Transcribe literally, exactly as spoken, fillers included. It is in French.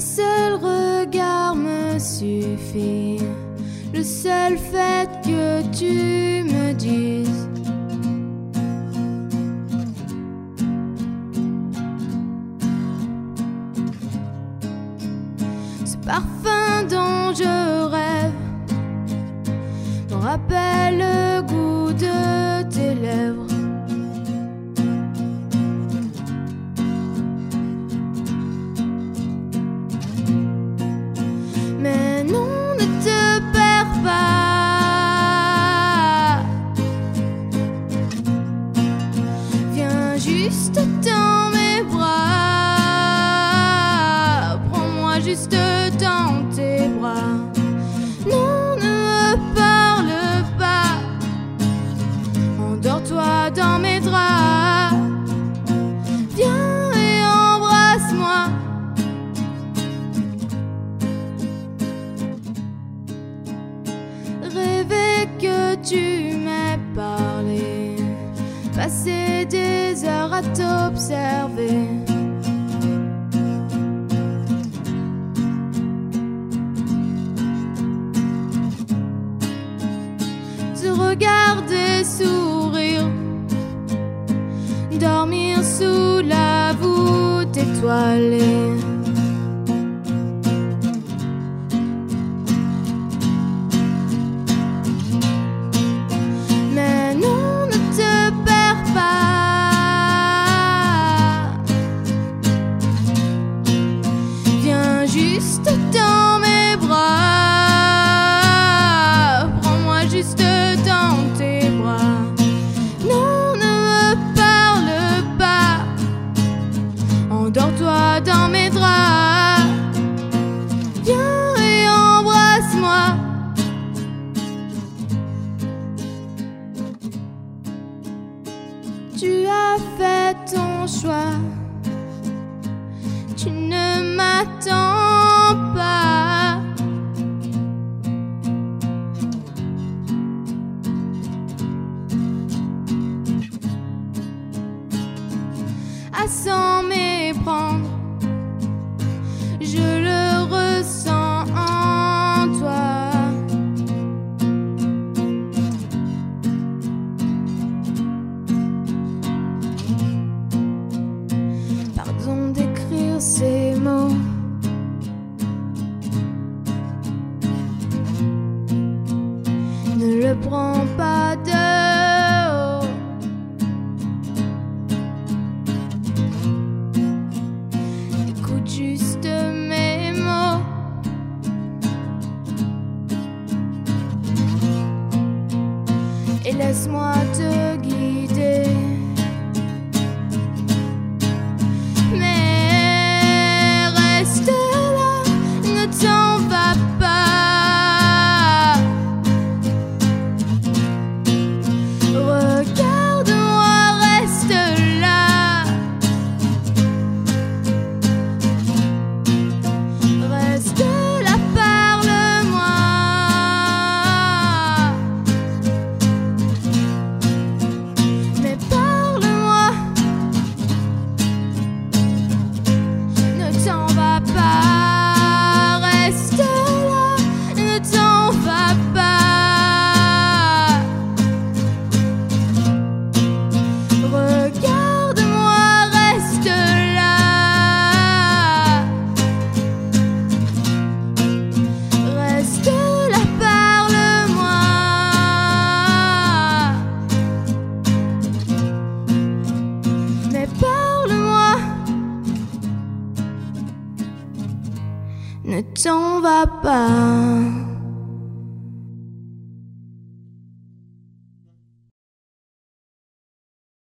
seul regard me suffit, le seul fait que tu me dises ce parfum dont je rêve me rappelle le goût de tes lèvres. Mais non, ne te perds pas. Viens juste dans mes bras. Prends-moi juste dans tes bras. Non, ne me parle pas. Endors-toi dans mes draps. Viens et embrasse-moi. Rêver que tu m'aies parlé, passer des heures à t'observer. Te regarder sourire, dormir sous la voûte étoilée. Juste dans mes bras, prends-moi juste dans tes bras. Non, ne me parle pas. Endors-toi dans mes draps. Viens et embrasse-moi. Tu as fait ton choix. Tu ne m'attends pas. À s'en méprendre, je le ressens en toi. Pardon d'écrire ces mots. Ne le prends pas de haut. Écoute juste mes mots. Et laisse-moi te guider. Mais reste là, ne t'en va pas. Regarde-moi, reste là. Reste là, parle-moi. Mais parle-moi. Ne t'en va pas. Reste là, ne t'en va pas. Regarde-moi, reste là. Reste là, parle-moi. Mais parle-moi. Ne t'en va pas.